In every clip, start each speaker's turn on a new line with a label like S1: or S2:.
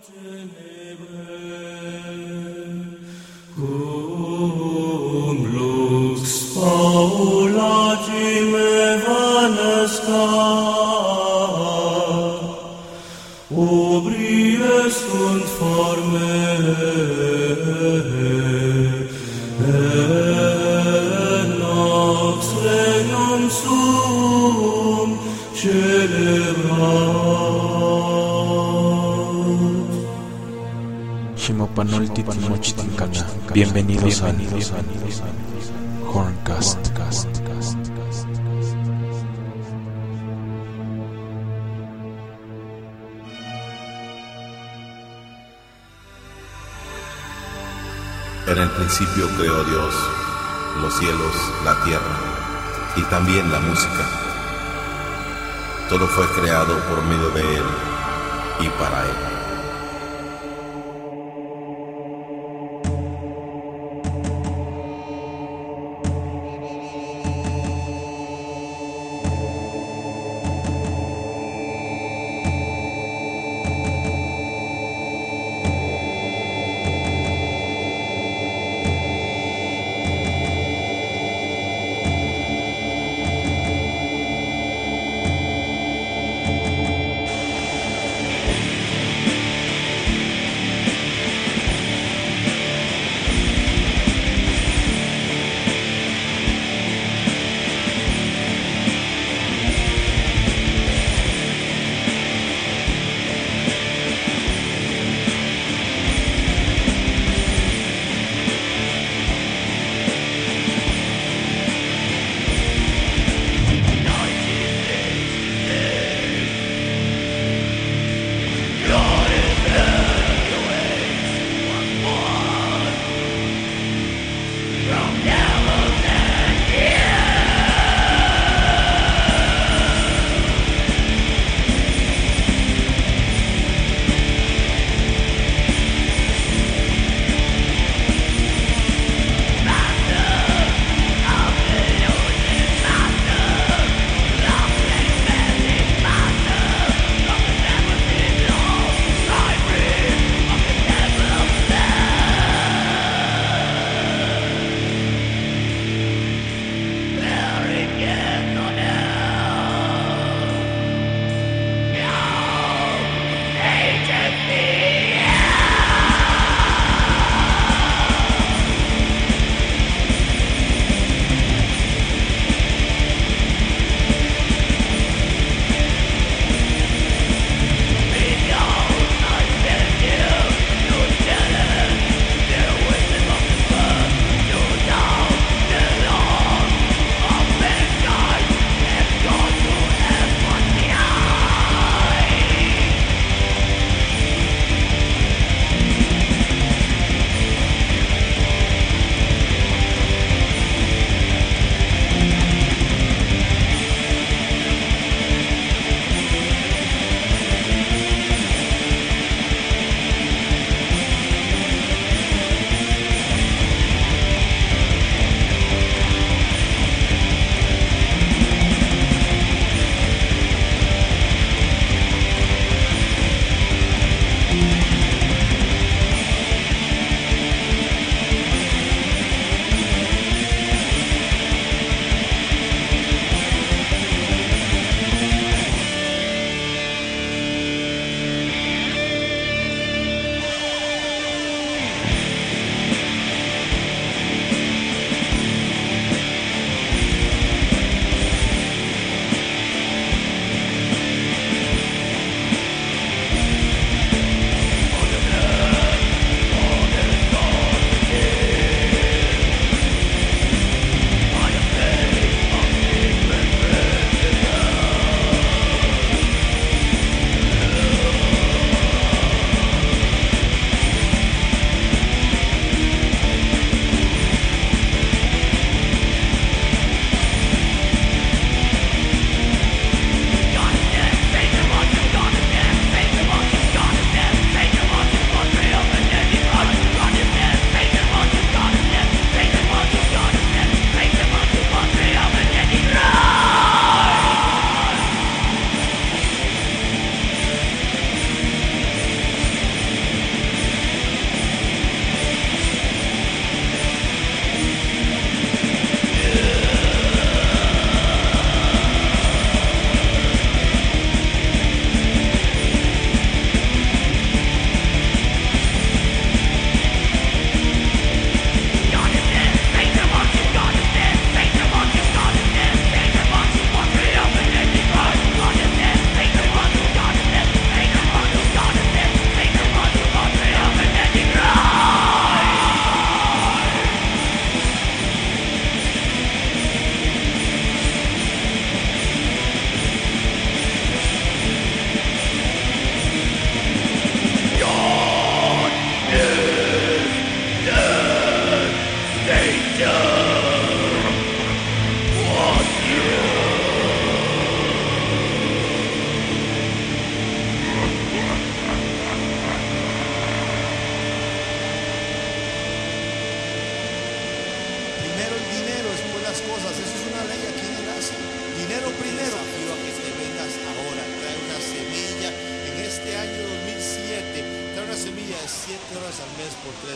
S1: Cum lux paulagime vanescat, ubrie sunt forme, et nox regnum suum celebrat.
S2: Shimopanolti Timochtincana. Bienvenidos a Horncast.
S3: En el principio creó Dios los cielos, la tierra y también la música. Todo fue creado por medio de Él y para Él.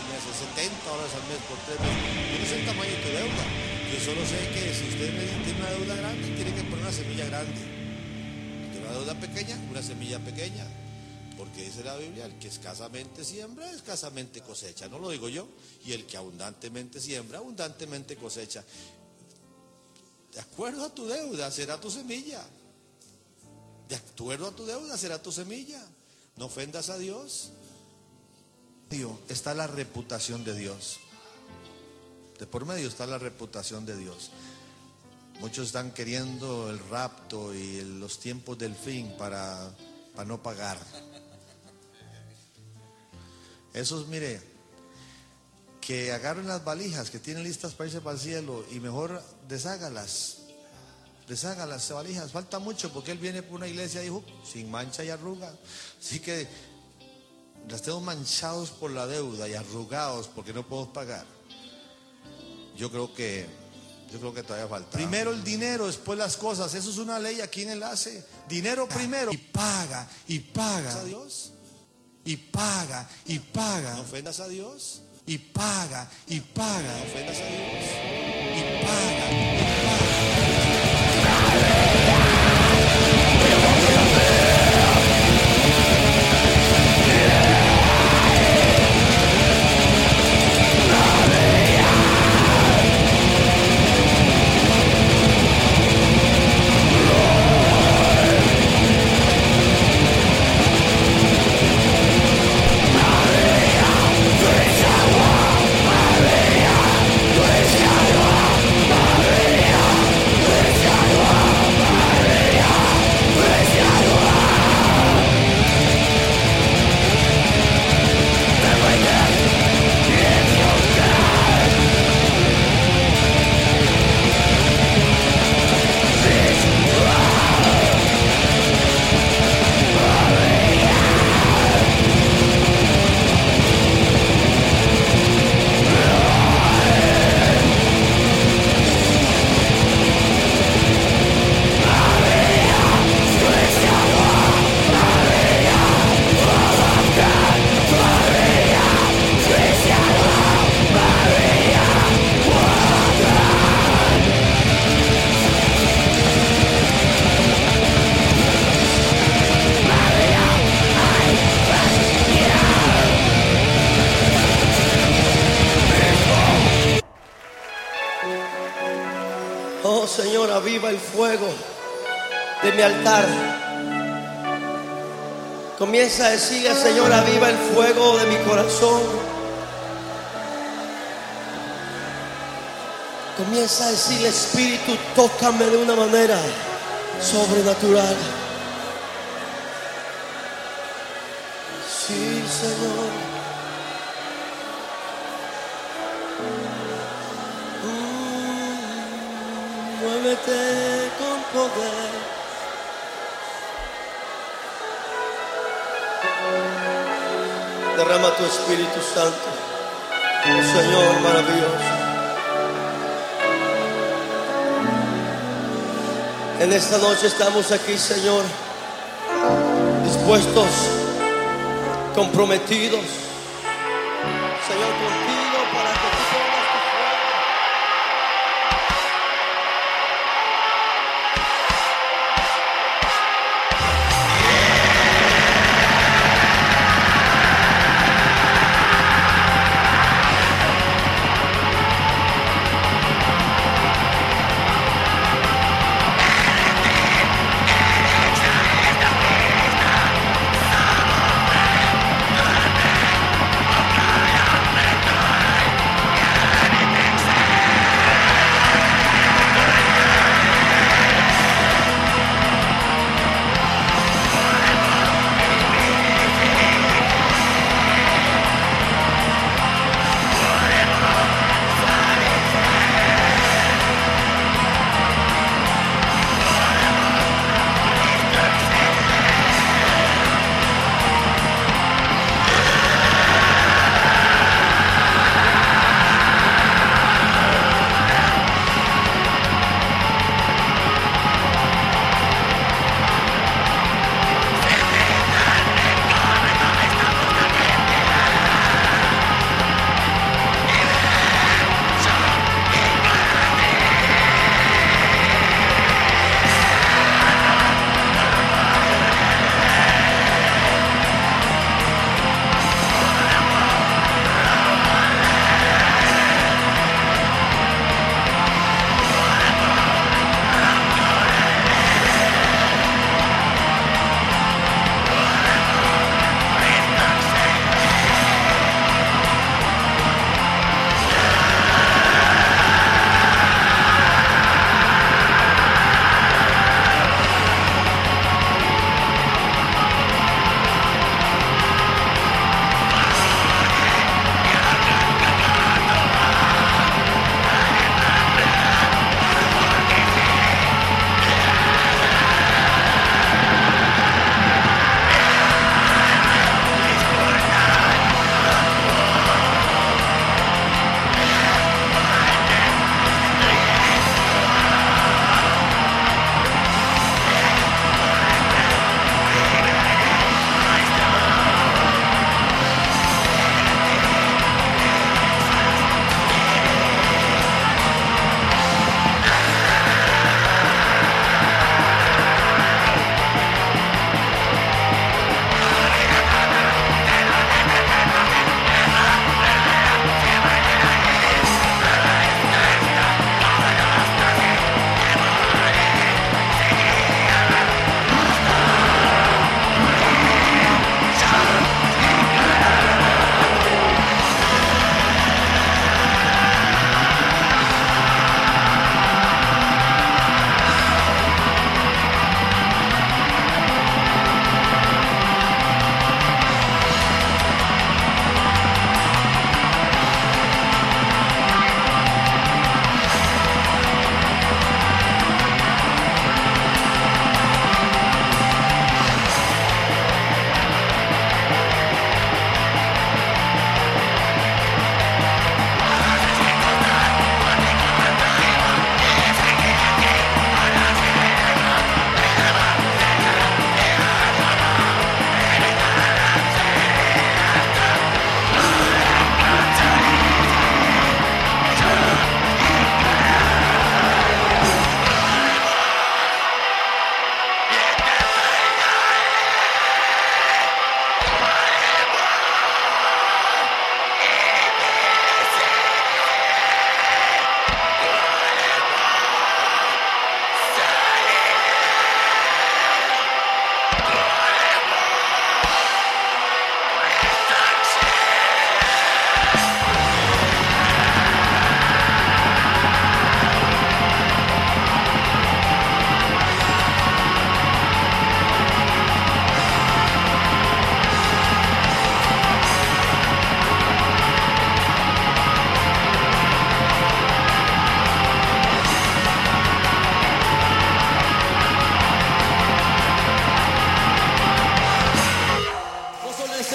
S4: mes, es $70 al mes por 3 meses. Yo no sé el tamaño de tu deuda. Yo solo sé que si usted tiene una deuda grande, tiene que poner una semilla grande. Si tiene una deuda pequeña, una semilla pequeña. Porque dice la Biblia, el que escasamente siembra, escasamente cosecha. No lo digo yo. Y el que abundantemente siembra, abundantemente cosecha. De acuerdo a tu deuda será tu semilla. De acuerdo a tu deuda será tu semilla. No ofendas a Dios. Está la reputación de Dios. De por medio está la reputación de Dios. Muchos están queriendo el rapto y los tiempos del fin para no pagar. Esos, mire, que agarren las valijas que tienen listas para irse para el cielo y mejor deshágalas valijas. Falta mucho porque él viene por una iglesia, dijo, sin mancha y arruga. Así que estemos manchados por la deuda y arrugados porque no podemos pagar. Yo creo que todavía falta. Primero el dinero, después las cosas. Eso es una ley aquí en Enlace. Dinero primero. Y paga. ¿A Dios? Y paga. ¿No ofendas a Dios? Y paga. ¿No ofendas a Dios? Y paga.
S5: Oh Señor, aviva el fuego de mi altar. Comienza a decirle, Señor, aviva el fuego de mi corazón. Comienza a decirle, Espíritu, tócame de una manera sobrenatural. Sí, Señor. Muévete con poder. Derrama tu Espíritu Santo, Señor maravilloso. En esta noche estamos aquí, Señor, dispuestos, comprometidos, Señor, contigo para que tú pongas tu fuego.
S6: Esta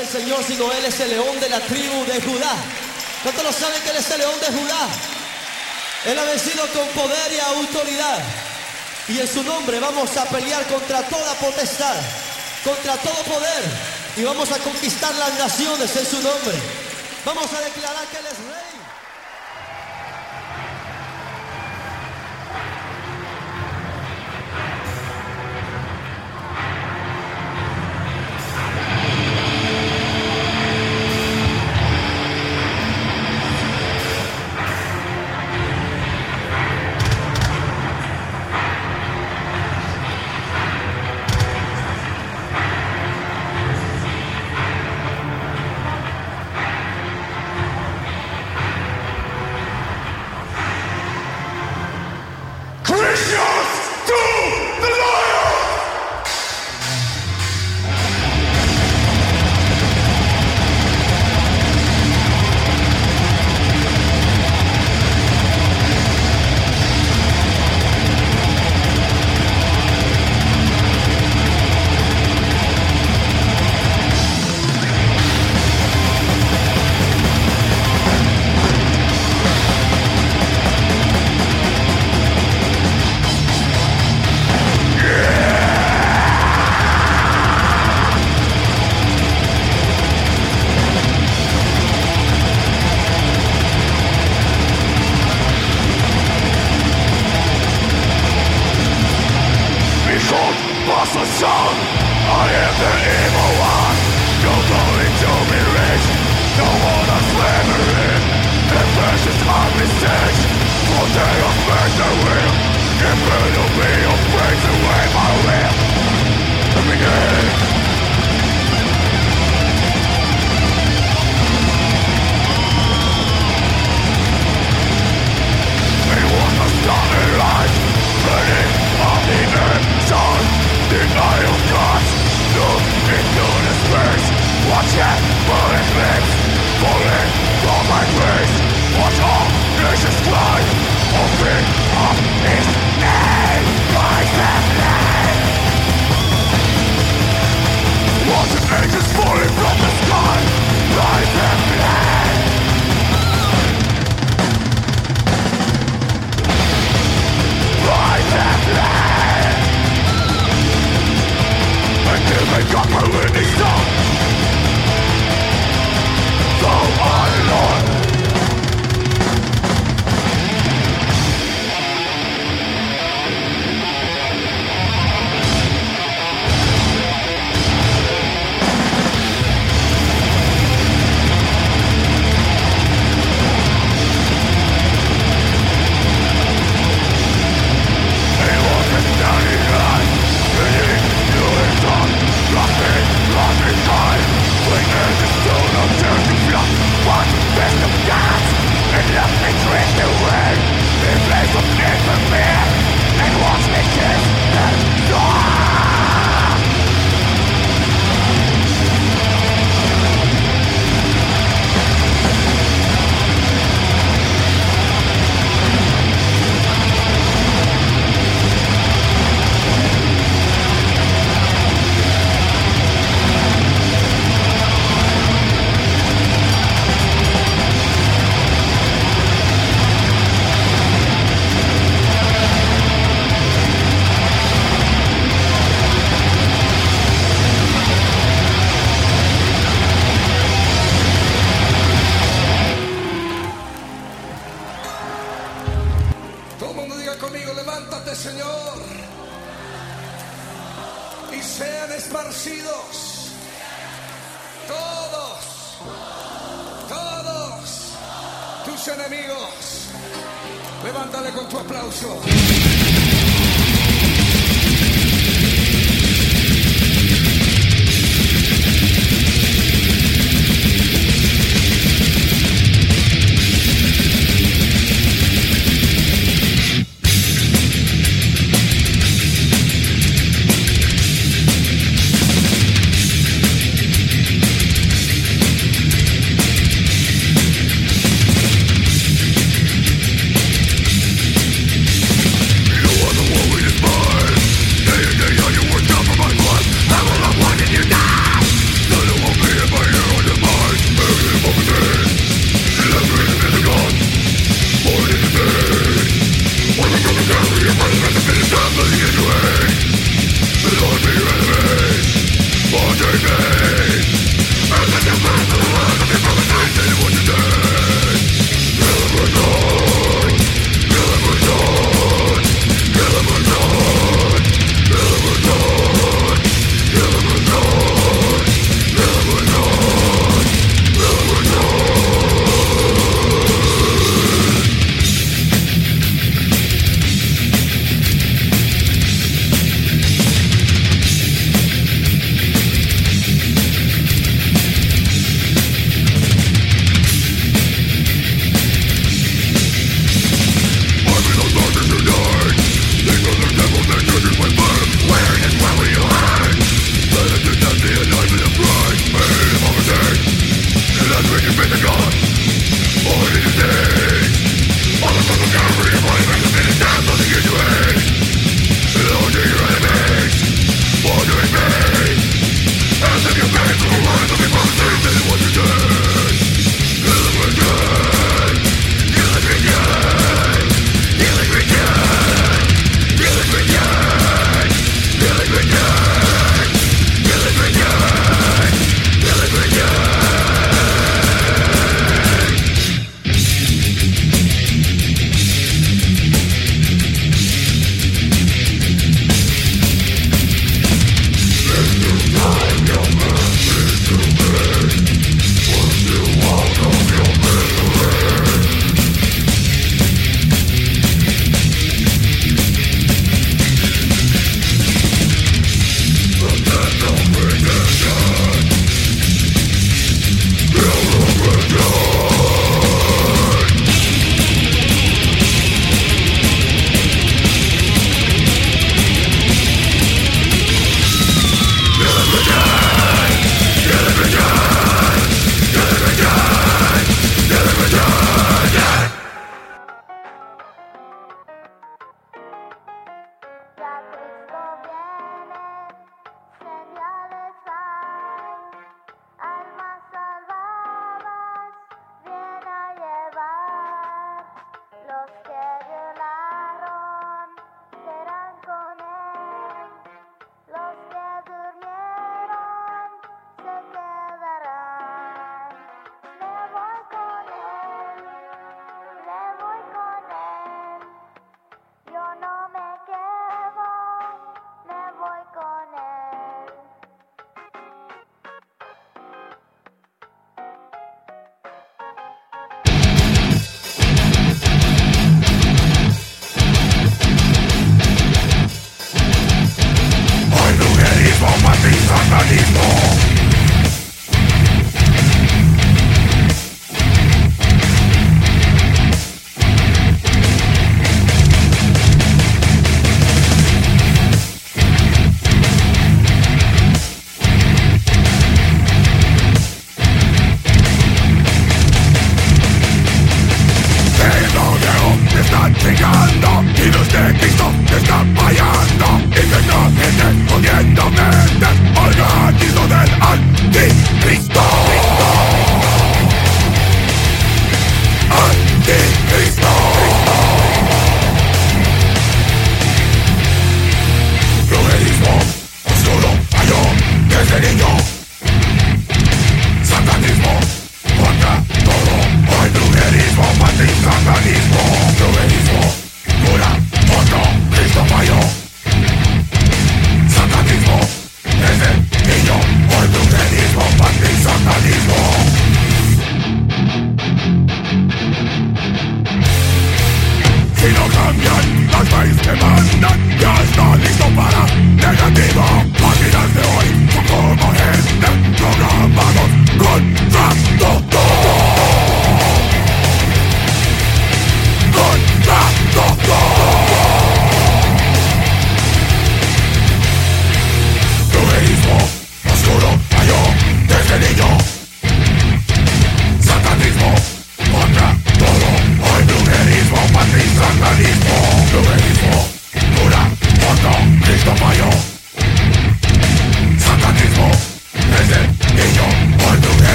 S5: el Señor, sino Él es el león de la tribu de Judá. ¿Cuántos lo saben que Él es el león de Judá? Él ha vencido con poder y autoridad. Y en su nombre vamos a pelear contra toda potestad, contra todo poder. Y vamos a conquistar las naciones en su nombre. Vamos a declarar que Él es rey.
S6: Enemigos, levántale con tu aplauso.
S7: You are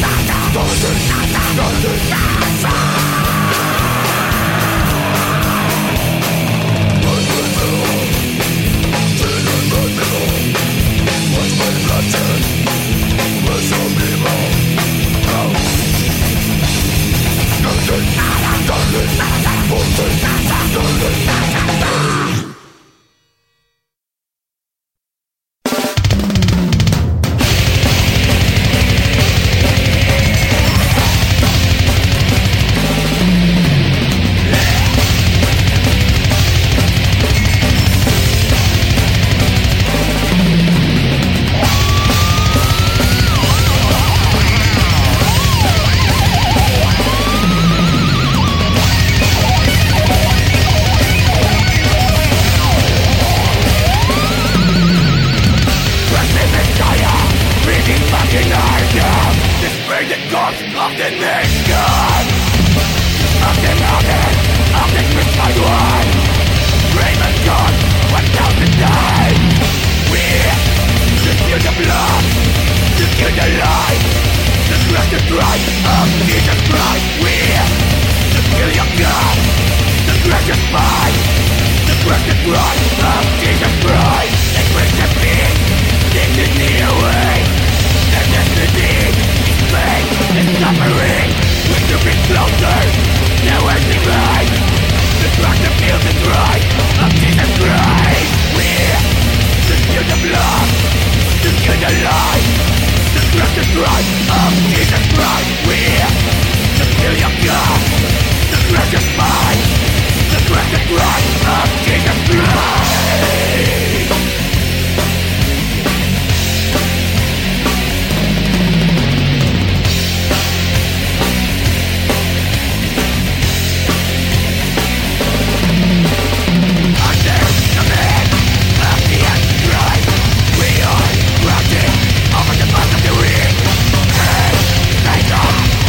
S7: Over the bus of the ring. Hey,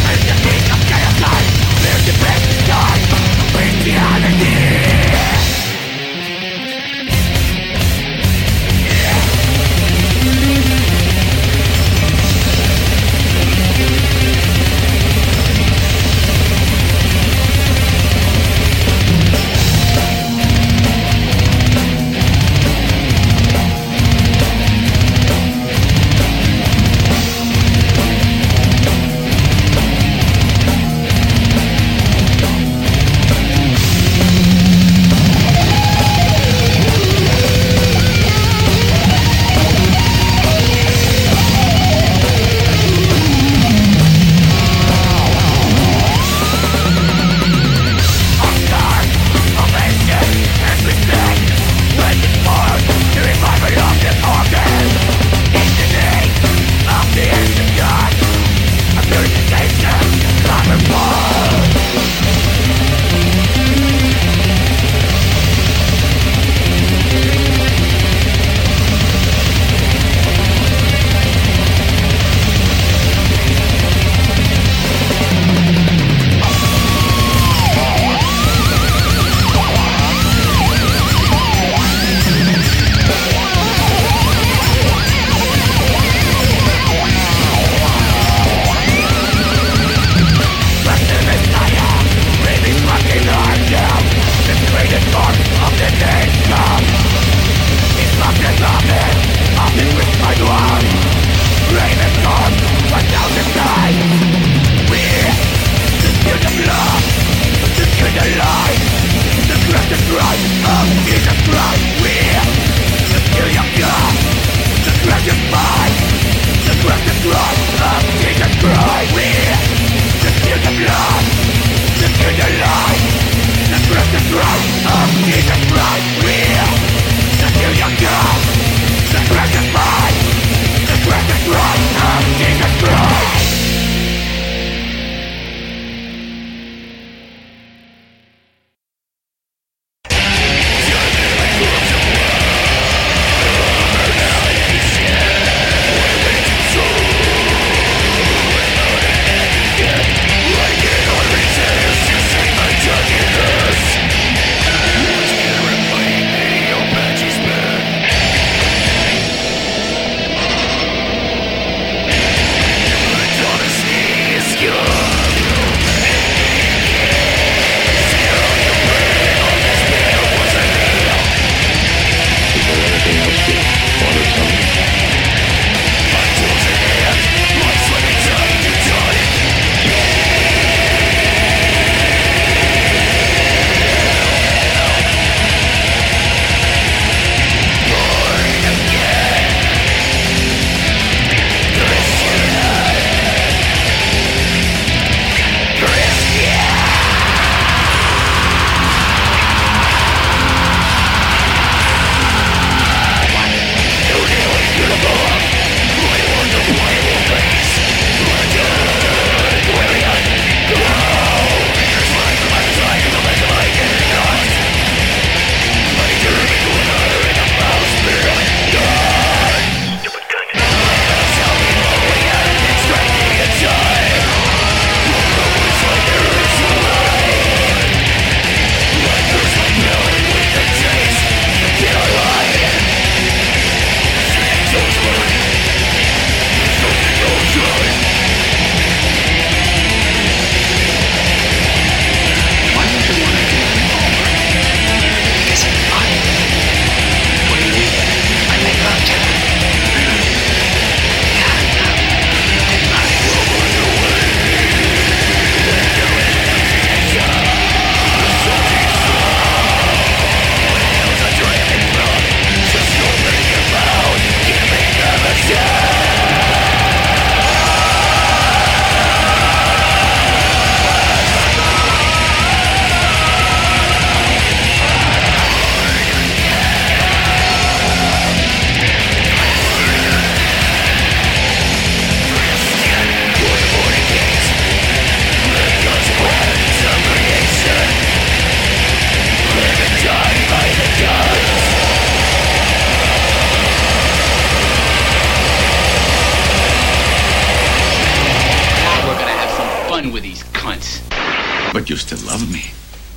S7: But you still love me.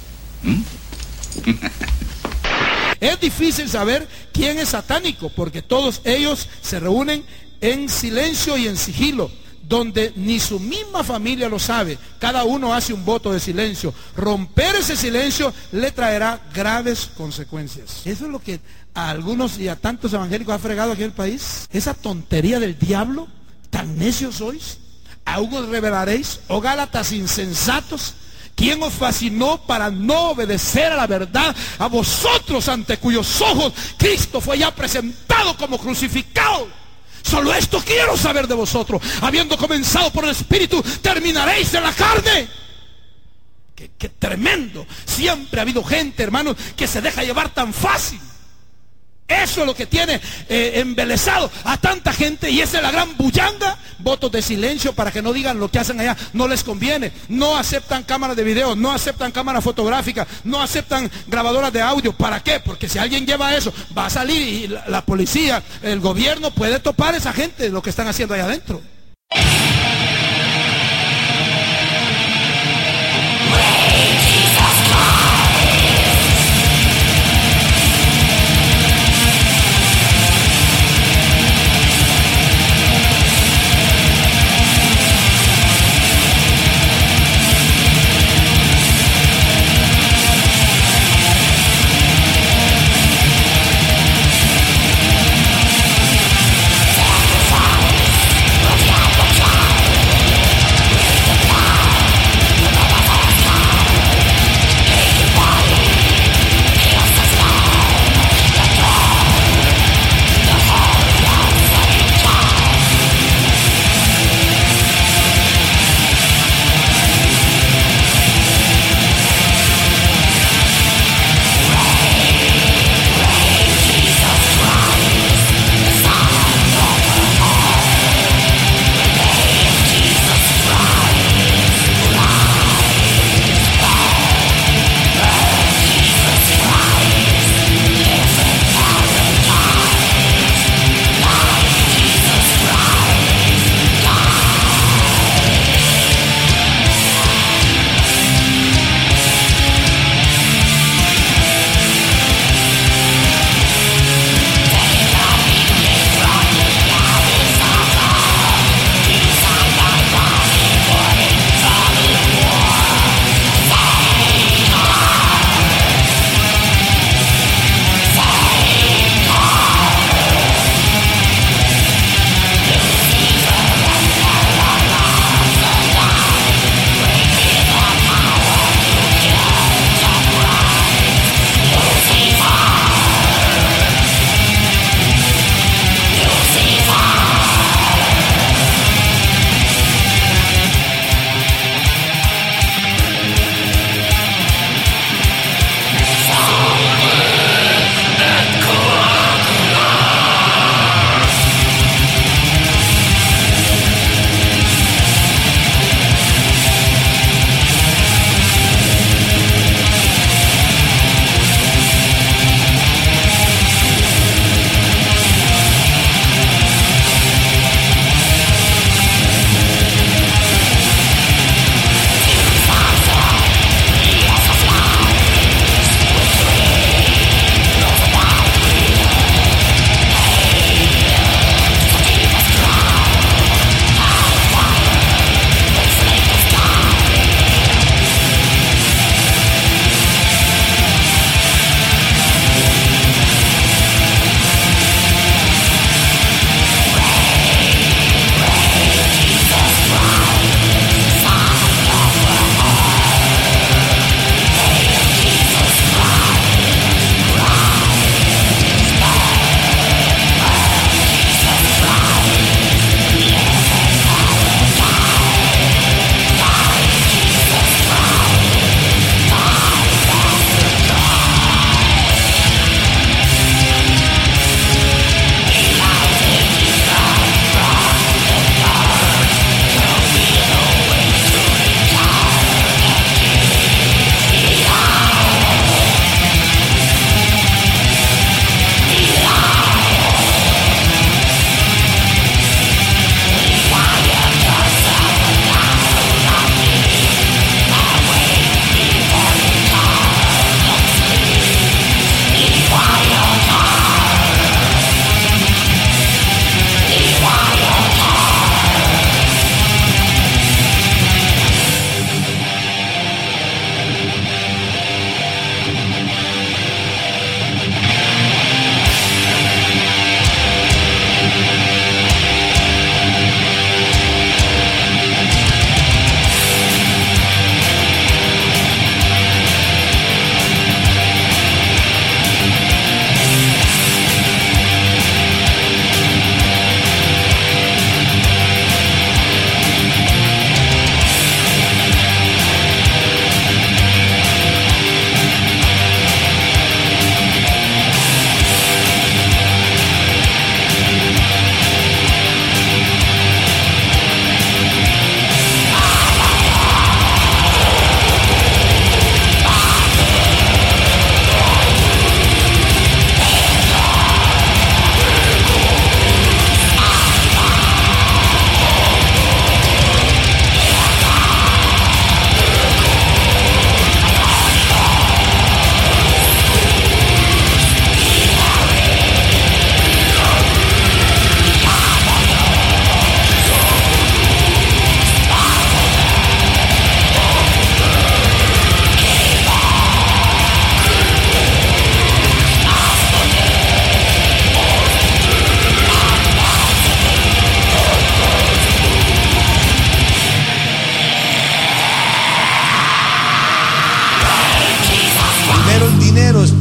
S8: Es difícil saber quién es satánico, porque todos ellos se reúnen en silencio y en sigilo, donde ni su misma familia lo sabe. Cada uno hace un voto de silencio. Romper ese silencio le traerá graves consecuencias. Eso es lo que a algunos y a tantos evangélicos ha fregado aquí en el país. Esa tontería del diablo, tan necios sois. Aún os revelaréis, oh Gálatas insensatos. ¿Quién os fascinó para no obedecer a la verdad? A vosotros, ante cuyos ojos Cristo fue ya presentado como crucificado. Solo esto quiero saber de vosotros. Habiendo comenzado por el Espíritu, terminaréis en la carne. Qué tremendo. Siempre ha habido gente, hermanos, que se deja llevar tan fácil. Eso es lo que tiene embelesado a tanta gente, y esa es la gran bullanga. Votos de silencio para que no digan lo que hacen allá. No les conviene. No aceptan cámaras de video, no aceptan cámaras fotográficas, no aceptan grabadoras de audio. ¿Para qué? Porque si alguien lleva eso, va a salir y la policía, el gobierno puede topar a esa gente lo que están haciendo allá adentro.
S9: Sacrifice.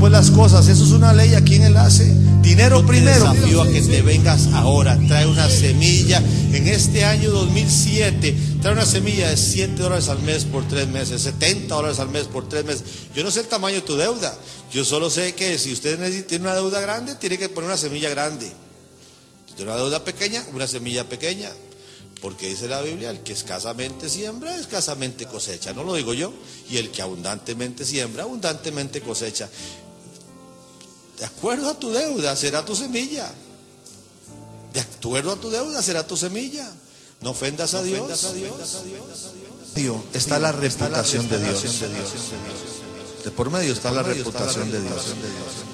S4: después las cosas. Eso es una ley aquí en el ACE. Dinero primero. Te desafío a que te vengas ahora. Trae una semilla. En este año 2007, trae una semilla de $7 al mes por 3 meses, $70 al mes por 3 meses. Yo no sé el tamaño de tu deuda. Yo solo sé que si usted tiene una deuda grande, tiene que poner una semilla grande. Si tiene una deuda pequeña, una semilla pequeña. Porque dice la Biblia, el que escasamente siembra, escasamente cosecha. No lo digo yo. Y el que abundantemente siembra, abundantemente cosecha. De acuerdo a tu deuda será tu semilla. De acuerdo a tu deuda será tu semilla. No ofendas a Dios. Está la reputación de Dios. De por medio está la reputación de Dios.